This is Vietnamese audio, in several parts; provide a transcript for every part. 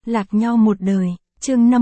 Lạc nhau một đời, chương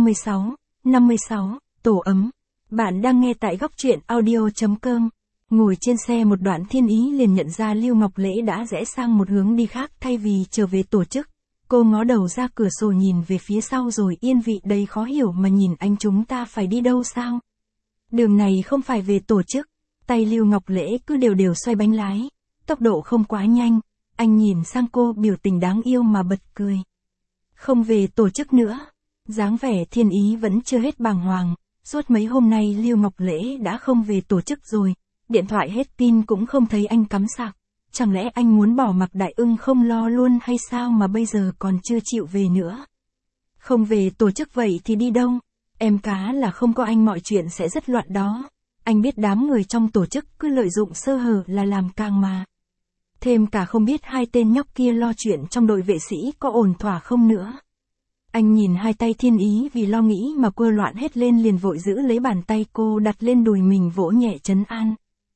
56, tổ ấm. Bạn đang nghe tại góc truyện audio.com. Ngồi trên xe một đoạn Thiên Ý liền nhận ra Lưu Ngọc Lễ đã rẽ sang một hướng đi khác thay vì trở về tổ chức. Cô ngó đầu ra cửa sổ nhìn về phía sau rồi yên vị đầy khó hiểu mà nhìn anh, chúng ta phải đi đâu sao? Đường này không phải về tổ chức. Tay Lưu Ngọc Lễ cứ đều đều xoay bánh lái, tốc độ không quá nhanh. Anh nhìn sang cô biểu tình đáng yêu mà bật cười. Không về tổ chức nữa. Dáng vẻ Thiên Ý vẫn chưa hết bàng hoàng. Suốt mấy hôm nay Lưu Ngọc Lễ đã không về tổ chức rồi. Điện thoại hết pin cũng không thấy anh cắm sạc. Chẳng lẽ anh muốn bỏ mặc Đại Ưng không lo luôn hay sao mà bây giờ còn chưa chịu về nữa? Không về tổ chức vậy thì đi đâu? Em cá là không có anh mọi chuyện sẽ rất loạn đó. Anh biết đám người trong tổ chức cứ lợi dụng sơ hở là làm càng mà. Thêm cả không biết hai tên nhóc kia lo chuyện trong đội vệ sĩ có ổn thỏa không nữa. Anh nhìn hai tay Thiên Ý vì lo nghĩ mà quơ loạn hết lên, liền vội giữ lấy bàn tay cô đặt lên đùi mình vỗ nhẹ trấn an.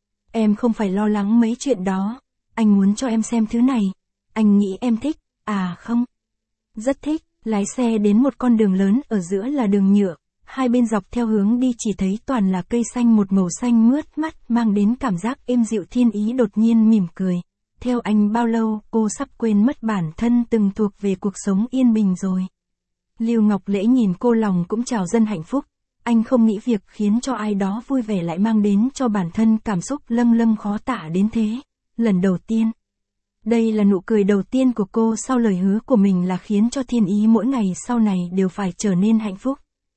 Em không phải lo lắng mấy chuyện đó. Anh muốn cho em xem thứ này. Anh nghĩ em thích. À không. Rất thích. Lái xe đến một con đường lớn, ở giữa là đường nhựa. Hai bên dọc theo hướng đi chỉ thấy toàn là cây xanh một màu xanh mướt mắt, mang đến cảm giác êm dịu. Thiên Ý đột nhiên mỉm cười. Theo anh bao lâu cô sắp quên mất bản thân từng thuộc về cuộc sống yên bình rồi. Lưu Ngọc Lễ nhìn cô lòng cũng trào dâng hạnh phúc. Anh không nghĩ việc khiến cho ai đó vui vẻ lại mang đến cho bản thân cảm xúc lâng lâng khó tả đến thế. Lần đầu tiên. Đây là nụ cười đầu tiên của cô sau lời hứa của mình là khiến cho Thiên Ý mỗi ngày sau này đều phải trở nên hạnh phúc.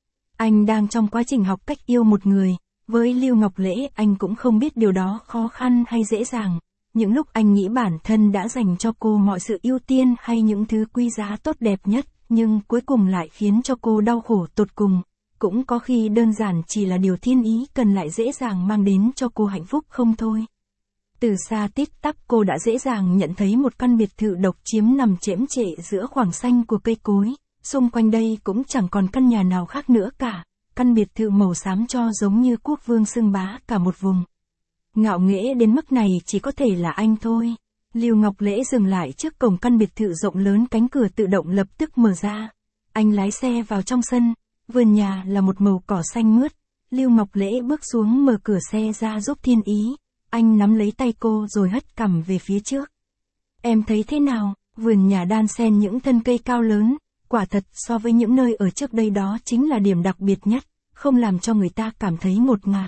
Anh đang trong quá trình học cách yêu một người. Với Lưu Ngọc Lễ anh cũng không biết điều đó khó khăn hay dễ dàng. Những lúc anh nghĩ bản thân đã dành cho cô mọi sự ưu tiên hay những thứ quý giá tốt đẹp nhất, nhưng cuối cùng lại khiến cho cô đau khổ tột cùng. Cũng có khi đơn giản chỉ là điều Thiên Ý cần lại dễ dàng mang đến cho cô hạnh phúc không thôi. Từ xa tít tắp cô đã dễ dàng nhận thấy một căn biệt thự độc chiếm nằm chễm chệ giữa khoảng xanh của cây cối. Xung quanh đây cũng chẳng còn căn nhà nào khác nữa cả. Căn biệt thự màu xám cho giống như quốc vương xưng bá cả một vùng. Ngạo nghễ đến mức này chỉ có thể là anh thôi. Lưu Ngọc Lễ dừng lại trước cổng căn biệt thự rộng lớn, cánh cửa tự động lập tức mở ra. Anh lái xe vào trong sân, vườn nhà là một màu cỏ xanh mướt. Lưu Ngọc Lễ bước xuống mở cửa xe ra giúp Thiên Ý. Anh nắm lấy tay cô rồi hất cằm về phía trước. Em thấy thế nào? Vườn nhà đan xen những thân cây cao lớn, quả thật so với những nơi ở trước đây đó chính là điểm đặc biệt nhất, không làm cho người ta cảm thấy ngột ngạt.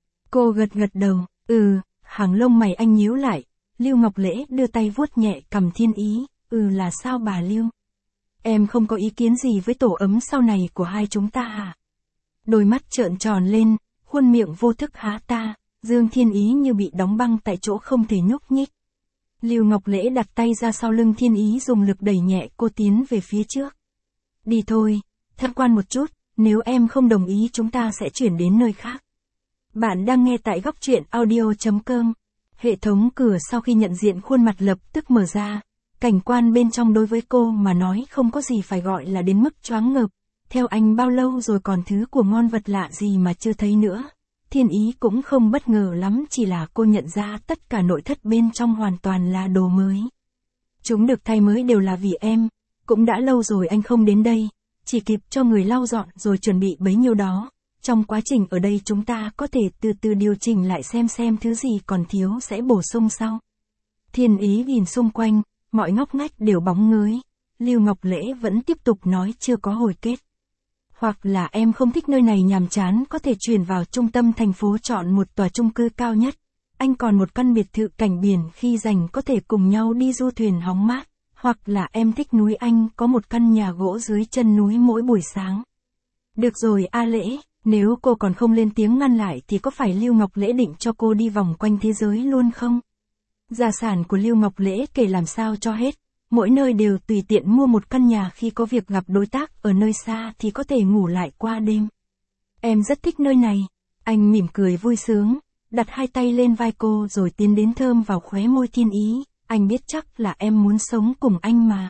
Cô gật gật đầu. Hàng lông mày anh nhíu lại. Lưu Ngọc Lễ đưa tay vuốt nhẹ cằm Thiên Ý. Là sao bà Lưu? Em không có ý kiến gì với tổ ấm sau này của hai chúng ta à? Đôi mắt trợn tròn lên, khuôn miệng vô thức há ta. Dương Thiên Ý như bị đóng băng tại chỗ không thể nhúc nhích. Lưu Ngọc Lễ đặt tay ra sau lưng Thiên Ý dùng lực đẩy nhẹ cô tiến về phía trước. Đi thôi, tham quan một chút, nếu em không đồng ý chúng ta sẽ chuyển đến nơi khác. Bạn đang nghe tại góc truyện audio.com. Hệ thống cửa sau khi nhận diện khuôn mặt lập tức mở ra. Cảnh quan bên trong đối với cô mà nói không có gì phải gọi là đến mức choáng ngợp. Theo anh bao lâu rồi còn thứ của ngon vật lạ gì mà chưa thấy nữa. Thiên Ý cũng không bất ngờ lắm, chỉ là cô nhận ra tất cả nội thất bên trong hoàn toàn là đồ mới. Chúng được thay mới đều là vì em. Cũng đã lâu rồi anh không đến đây. Chỉ kịp cho người lau dọn rồi chuẩn bị bấy nhiêu đó. Trong quá trình ở đây chúng ta có thể từ từ điều chỉnh lại xem thứ gì còn thiếu sẽ bổ sung sau. Thiên Ý nhìn xung quanh, mọi ngóc ngách đều bóng ngới. Lưu Ngọc Lễ vẫn tiếp tục nói chưa có hồi kết. Hoặc là em không thích nơi này nhàm chán có thể chuyển vào trung tâm thành phố chọn một tòa chung cư cao nhất. Anh còn một căn biệt thự cảnh biển khi rảnh có thể cùng nhau đi du thuyền hóng mát. Hoặc là em thích núi, anh có một căn nhà gỗ dưới chân núi mỗi buổi sáng. Được rồi A Lễ. Nếu cô còn không lên tiếng ngăn lại thì có phải Lưu Ngọc Lễ định cho cô đi vòng quanh thế giới luôn không? Gia sản của Lưu Ngọc Lễ kể làm sao cho hết. Mỗi nơi đều tùy tiện mua một căn nhà, khi có việc gặp đối tác ở nơi xa thì có thể ngủ lại qua đêm. Em rất thích nơi này. Anh mỉm cười vui sướng, đặt hai tay lên vai cô rồi tiến đến thơm vào khóe môi Thiên Ý. Anh biết chắc là em muốn sống cùng anh mà.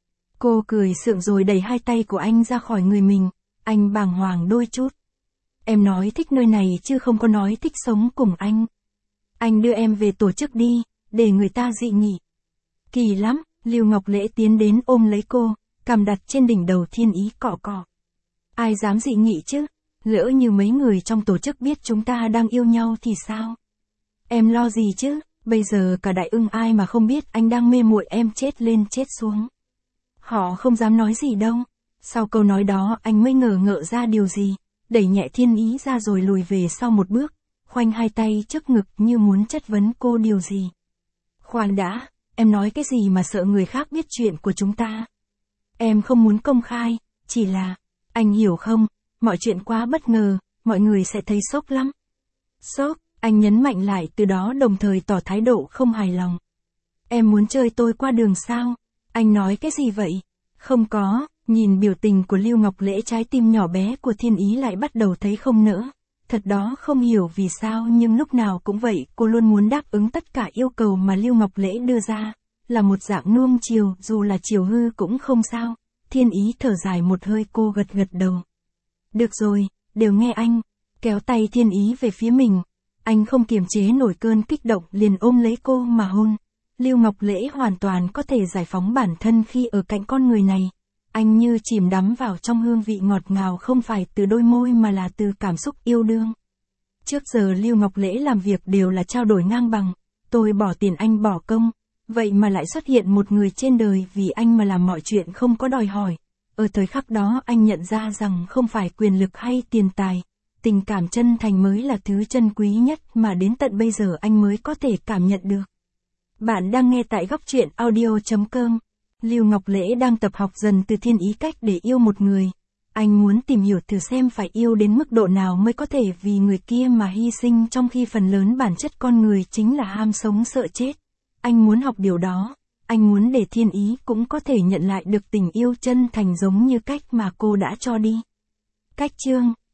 Cô cười sượng rồi đẩy hai tay của anh ra khỏi người mình. Anh bàng hoàng đôi chút. Em nói thích nơi này chứ không có nói thích sống cùng anh. Anh đưa em về tổ chức đi, để người ta dị nghị. Kỳ lắm. Lưu Ngọc Lễ tiến đến ôm lấy cô, cằm đặt trên đỉnh đầu Thiên Ý cọ cọ. Ai dám dị nghị chứ? Lỡ như mấy người trong tổ chức biết chúng ta đang yêu nhau thì sao? Em lo gì chứ? Bây giờ cả Đại Ưng ai mà không biết anh đang mê muội em chết lên chết xuống. Họ không dám nói gì đâu. Sau câu nói đó anh mới ngờ ngợ ra điều gì, đẩy nhẹ Thiên Ý ra rồi lùi về sau một bước, khoanh hai tay trước ngực như muốn chất vấn cô điều gì. Khoan đã, em nói cái gì mà sợ người khác biết chuyện của chúng ta? Em không muốn công khai, chỉ là, anh hiểu không, mọi chuyện quá bất ngờ, mọi người sẽ thấy sốc lắm. Sốc, anh nhấn mạnh lại từ đó đồng thời tỏ thái độ không hài lòng. Em muốn chơi tôi qua đường sao? Anh nói cái gì vậy? Không có, nhìn biểu tình của Lưu Ngọc Lễ trái tim nhỏ bé của Thiên Ý lại bắt đầu thấy không nỡ. Thật đó không hiểu vì sao nhưng lúc nào cũng vậy cô luôn muốn đáp ứng tất cả yêu cầu mà Lưu Ngọc Lễ đưa ra. Là một dạng nuông chiều dù là chiều hư cũng không sao. Thiên Ý thở dài một hơi cô gật gật đầu. Được rồi, đều nghe anh. Kéo tay Thiên Ý về phía mình. Anh không kiềm chế nổi cơn kích động liền ôm lấy cô mà hôn. Lưu Ngọc Lễ hoàn toàn có thể giải phóng bản thân khi ở cạnh con người này. Anh như chìm đắm vào trong hương vị ngọt ngào không phải từ đôi môi mà là từ cảm xúc yêu đương. Trước giờ Lưu Ngọc Lễ làm việc đều là trao đổi ngang bằng. Tôi bỏ tiền anh bỏ công. Vậy mà lại xuất hiện một người trên đời vì anh mà làm mọi chuyện không có đòi hỏi. Ở thời khắc đó anh nhận ra rằng không phải quyền lực hay tiền tài. Tình cảm chân thành mới là thứ chân quý nhất mà đến tận bây giờ anh mới có thể cảm nhận được. Bạn đang nghe tại góc truyện audio.com. Lưu Ngọc Lễ đang tập học dần từ Thiên Ý cách để yêu một người. Anh muốn tìm hiểu thử xem phải yêu đến mức độ nào mới có thể vì người kia mà hy sinh trong khi phần lớn bản chất con người chính là ham sống sợ chết. Anh muốn học điều đó. Anh muốn để Thiên Ý cũng có thể nhận lại được tình yêu chân thành giống như cách mà cô đã cho đi. Cách chương